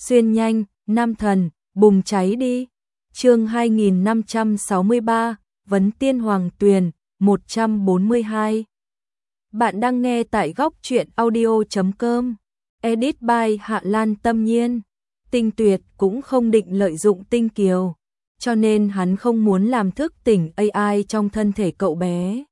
xuyên nhanh, nam thần, bùng cháy đi. Chương 2563, Vấn Tiên Hoàng Tuyền, 142. Bạn đang nghe tại góc truyện audio.com. Edit by Hạ Lan Tâm Nhiên. Tinh Tuyệt cũng không định lợi dụng Tinh Kiều, cho nên hắn không muốn làm thức tỉnh AI trong thân thể cậu bé.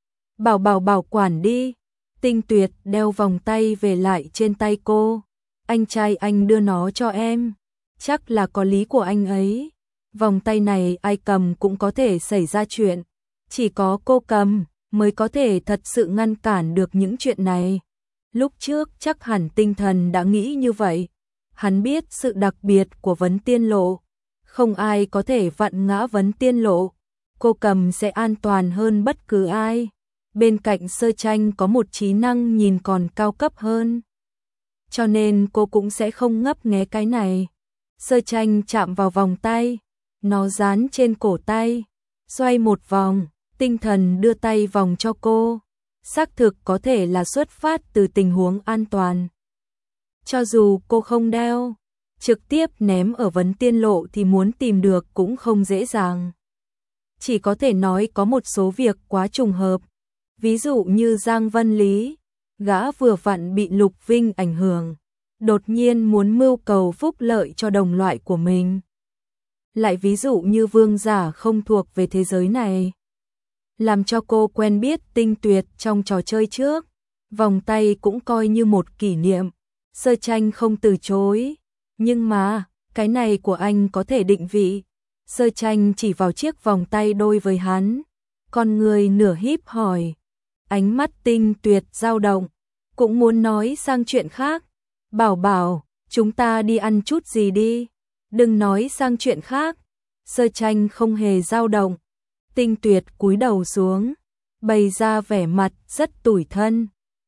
Bảo quản đi. Tinh Tuyệt đeo vòng tay về lại trên tay cô. Anh trai anh đưa nó cho em. Chắc là có lý của anh ấy. Vòng tay này ai cầm cũng có thể xảy ra chuyện. Chỉ có cô cầm mới có thể thật sự ngăn cản được những chuyện này. Lúc trước chắc hẳn Tinh Thần đã nghĩ như vậy. Hắn biết sự đặc biệt của Vấn Tiên Lộ. Không ai có thể vặn ngã Vấn Tiên Lộ. Cô cầm sẽ an toàn hơn bất cứ ai. Bên cạnh Sơ Tranh có một trí năng nhìn còn cao cấp hơn. Cho nên cô cũng sẽ không ngấp nghé cái này. Sơ Tranh chạm vào vòng tay. Nó dán trên cổ tay. Xoay một vòng. Tinh Thần đưa tay vòng cho cô. Xác thực có thể là xuất phát từ tình huống an toàn. Cho dù cô không đeo, trực tiếp ném ở Vấn Tiên Lộ thì muốn tìm được cũng không dễ dàng. Chỉ có thể nói có một số việc quá trùng hợp. Ví dụ như Giang Vân Lý, gã vừa vặn bị Lục Vinh ảnh hưởng, đột nhiên muốn mưu cầu phúc lợi cho đồng loại của mình. Lại ví dụ như Vương Giả không thuộc về thế giới này, làm cho cô quen biết Tinh Tuyệt trong trò chơi trước, vòng tay cũng coi như một kỷ niệm. Sơ Tranh không từ chối, nhưng mà, cái này của anh có thể định vị. Sơ Tranh chỉ vào chiếc vòng tay đôi với hắn, con người nửa híp hỏi. Ánh mắt Tinh Tuyệt dao động, cũng muốn nói sang chuyện khác. Bảo, chúng ta đi ăn chút gì đi, đừng nói sang chuyện khác. Sơ Tranh không hề dao động. Tinh Tuyệt cúi đầu xuống, bày ra vẻ mặt rất tủi thân.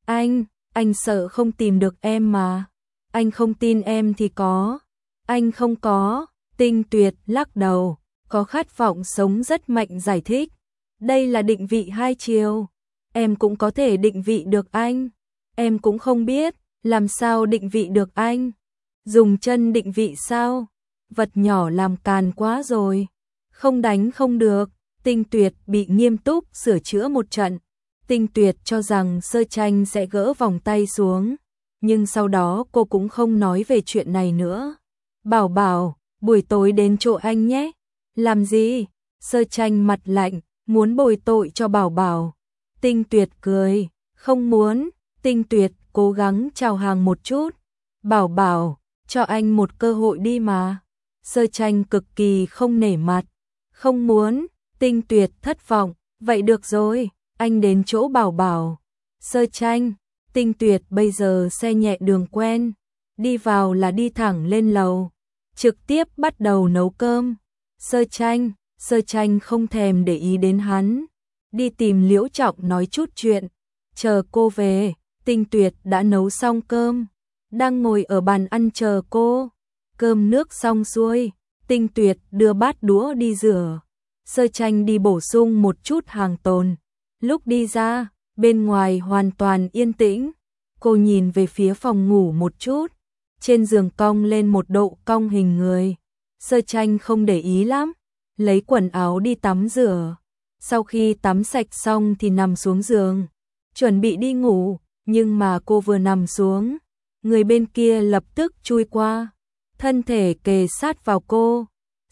Anh sợ không tìm được em mà. Anh không tin em thì có. Anh không có. Tinh Tuyệt lắc đầu, có khát vọng sống rất mạnh giải thích. Đây là định vị hai chiều. Em cũng có thể định vị được anh. Em cũng không biết, làm sao định vị được anh. Dùng chân định vị sao? Vật nhỏ làm càn quá rồi. Không đánh không được. Tinh Tuyệt bị nghiêm túc sửa chữa một trận. Tinh Tuyệt cho rằng Sơ Tranh sẽ gỡ vòng tay xuống, nhưng sau đó cô cũng không nói về chuyện này nữa. Bảo, buổi tối đến chỗ anh nhé. Làm gì? Sơ Tranh mặt lạnh, muốn bồi tội cho Bảo. Tinh Tuyệt cười, không muốn. Tinh Tuyệt cố gắng chào hàng một chút. Bảo, cho anh một cơ hội đi mà. Sơ Tranh cực kỳ không nể mặt. Không muốn. Tinh Tuyệt thất vọng, vậy được rồi, anh đến chỗ Bảo. Sơ Tranh, Tinh Tuyệt bây giờ xe nhẹ đường quen, đi vào là đi thẳng lên lầu, trực tiếp bắt đầu nấu cơm. Sơ Tranh không thèm để ý đến hắn, đi tìm Liễu Trọng nói chút chuyện. Chờ cô về, Tinh Tuyệt đã nấu xong cơm, đang ngồi ở bàn ăn chờ cô. Cơm nước xong xuôi, Tinh Tuyệt đưa bát đũa đi rửa. Sơ Tranh đi bổ sung một chút hàng tồn. Lúc đi ra, bên ngoài hoàn toàn yên tĩnh. Cô nhìn về phía phòng ngủ một chút. Trên giường cong lên một độ cong hình người. Sơ Tranh không để ý lắm. Lấy quần áo đi tắm rửa. Sau khi tắm sạch xong thì nằm xuống giường, chuẩn bị đi ngủ. Nhưng mà cô vừa nằm xuống, người bên kia lập tức chui qua, thân thể kề sát vào cô.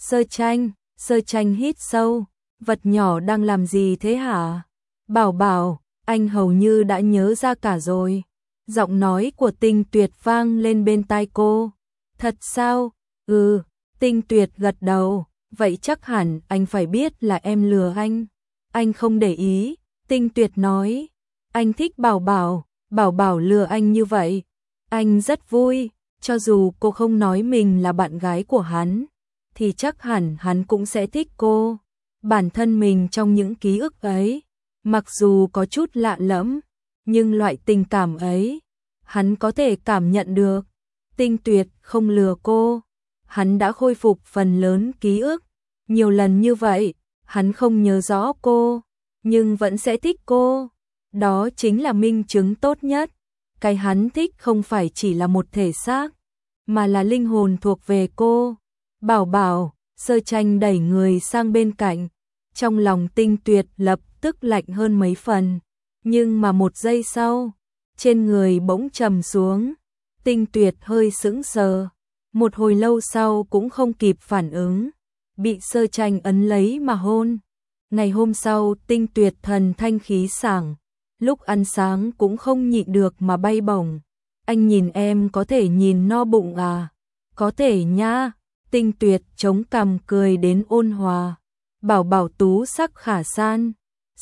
Sơ Tranh hít sâu, vật nhỏ đang làm gì thế hả? Bảo, anh hầu như đã nhớ ra cả rồi. Giọng nói của Tinh Tuyệt vang lên bên tai cô. Thật sao? Ừ, Tinh Tuyệt gật đầu, vậy chắc hẳn anh phải biết là em lừa anh. Anh không để ý, Tinh Tuyệt nói. Anh thích Bảo lừa anh như vậy. Anh rất vui, cho dù cô không nói mình là bạn gái của hắn, thì chắc hẳn hắn cũng sẽ thích cô. Bản thân mình trong những ký ức ấy, mặc dù có chút lạ lẫm, nhưng loại tình cảm ấy, hắn có thể cảm nhận được. Tinh Tuyệt không lừa cô, hắn đã khôi phục phần lớn ký ức. Nhiều lần như vậy, hắn không nhớ rõ cô, nhưng vẫn sẽ thích cô. Đó chính là minh chứng tốt nhất. Cái hắn thích không phải chỉ là một thể xác, mà là linh hồn thuộc về cô. Bảo bảo, Sơ Tranh đẩy người sang bên cạnh, trong lòng Tinh Tuyệt lập tức lạnh hơn mấy phần, nhưng mà một giây sau, trên người bỗng trầm xuống, Tinh Tuyệt hơi sững sờ, một hồi lâu sau cũng không kịp phản ứng, bị Sơ Tranh ấn lấy mà hôn. Ngày hôm sau, Tinh Tuyệt thần thanh khí sảng, lúc ăn sáng cũng không nhịn được mà bay bổng. Anh nhìn em có thể nhìn no bụng à? Có thể nha. Tinh Tuyệt chống cằm cười đến ôn hòa. Bảo bảo tú sắc khả san.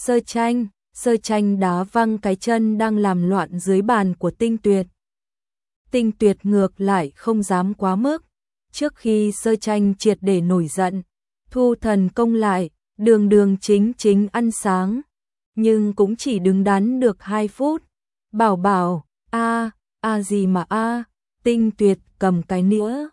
Sơ Tranh đá văng cái chân đang làm loạn dưới bàn của Tinh Tuyệt. Tinh Tuyệt ngược lại không dám quá mức. Trước khi Sơ Tranh triệt để nổi giận, thu thần công lại, đường đường chính chính ăn sáng. Nhưng cũng chỉ đứng đắn được 2 phút. Bảo bảo, gì mà Tinh Tuyệt cầm cái nĩa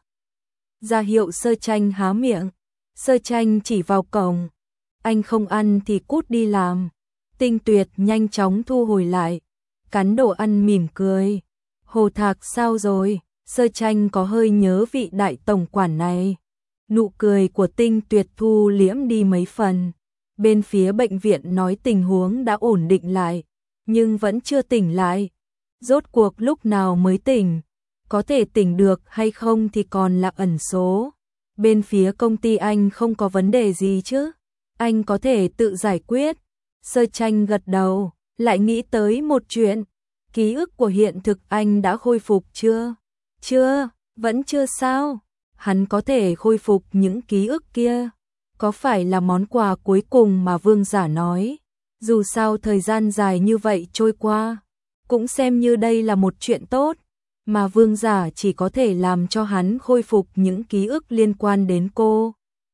ra hiệu Sơ Tranh há miệng. Sơ Tranh chỉ vào cổng. Anh không ăn thì cút đi làm. Tinh Tuyệt nhanh chóng thu hồi lại, cắn đồ ăn mỉm cười. Hồ Thạc sao rồi? Sơ Tranh có hơi nhớ vị đại tổng quản này. Nụ cười của Tinh Tuyệt thu liễm đi mấy phần. Bên phía bệnh viện nói tình huống đã ổn định lại, nhưng vẫn chưa tỉnh lại. Rốt cuộc lúc nào mới tỉnh? Có thể tỉnh được hay không thì còn là ẩn số. Bên phía công ty anh không có vấn đề gì chứ? Anh có thể tự giải quyết. Sơ Tranh gật đầu, lại nghĩ tới một chuyện. Ký ức của hiện thực anh đã khôi phục chưa? Chưa, vẫn chưa sao? Hắn có thể khôi phục những ký ức kia. Có phải là món quà cuối cùng mà Vương Giả nói? Dù sao thời gian dài như vậy trôi qua, cũng xem như đây là một chuyện tốt, mà Vương Giả chỉ có thể làm cho hắn khôi phục những ký ức liên quan đến cô.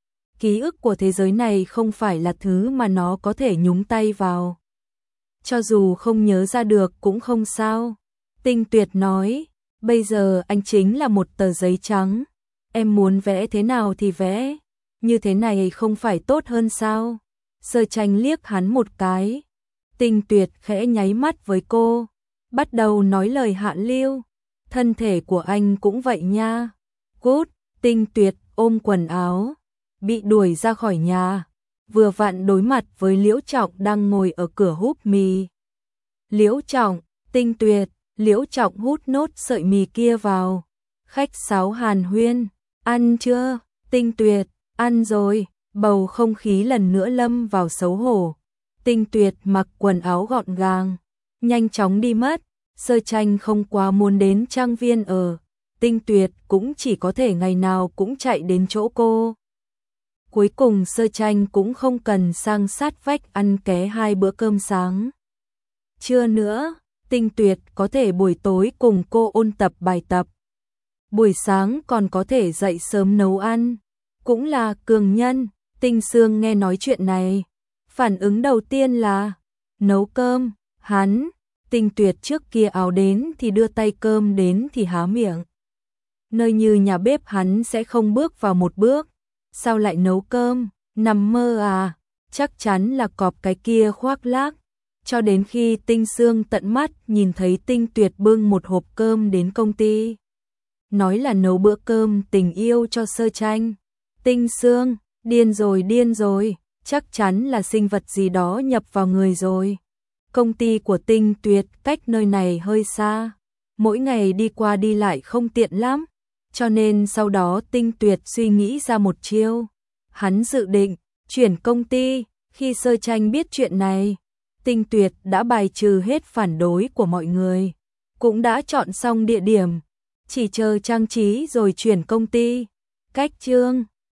Ký ức của thế giới này không phải là thứ mà nó có thể nhúng tay vào. Cho dù không nhớ ra được cũng không sao. Tinh Tuyệt nói, bây giờ anh chính là một tờ giấy trắng. Em muốn vẽ thế nào thì vẽ. Như thế này không phải tốt hơn sao? Sơ Tranh liếc hắn một cái. Tinh Tuyệt khẽ nháy mắt với cô, bắt đầu nói lời hạ lưu. Thân thể của anh cũng vậy nha. Cút. Tinh Tuyệt ôm quần áo, bị đuổi ra khỏi nhà. Vừa vặn đối mặt với Liễu Trọng đang ngồi ở cửa húp mì. Liễu Trọng, Tinh Tuyệt. Liễu Trọng hút nốt sợi mì kia vào. Khách sáo hàn huyên. Ăn chưa? Tinh Tuyệt. Ăn rồi. Bầu không khí lần nữa lâm vào xấu hổ. Tinh Tuyệt mặc quần áo gọn gàng, nhanh chóng đi mất. Sơ Tranh không quá muốn đến trang viên ở. Tinh Tuyệt cũng chỉ có thể ngày nào cũng chạy đến chỗ cô. Cuối cùng Sơ Tranh cũng không cần sang sát vách ăn ké 2 bữa cơm sáng. Trưa nữa, Tinh Tuyệt có thể buổi tối cùng cô ôn tập bài tập. Buổi sáng còn có thể dậy sớm nấu ăn. Cũng là cường nhân. Tinh Sương nghe nói chuyện này, phản ứng đầu tiên là nấu cơm. Hắn, Tinh Tuyệt trước kia áo đến thì đưa tay, cơm đến thì há miệng. Nơi như nhà bếp hắn sẽ không bước vào một bước. Sao lại nấu cơm? Nằm mơ à? Chắc chắn là cọp cái kia khoác lác. Cho đến khi Tinh Sương tận mắt nhìn thấy Tinh Tuyệt bưng một hộp cơm đến công ty, nói là nấu bữa cơm tình yêu cho Sơ Tranh. Tinh Sương, điên rồi, chắc chắn là sinh vật gì đó nhập vào người rồi. Công ty của Tinh Tuyệt cách nơi này hơi xa, mỗi ngày đi qua đi lại không tiện lắm, cho nên sau đó Tinh Tuyệt suy nghĩ ra một chiêu. Hắn dự định chuyển công ty. Khi Sơ Tranh biết chuyện này, Tinh Tuyệt đã bài trừ hết phản đối của mọi người, cũng đã chọn xong địa điểm, chỉ chờ trang trí rồi chuyển công ty. Cách chương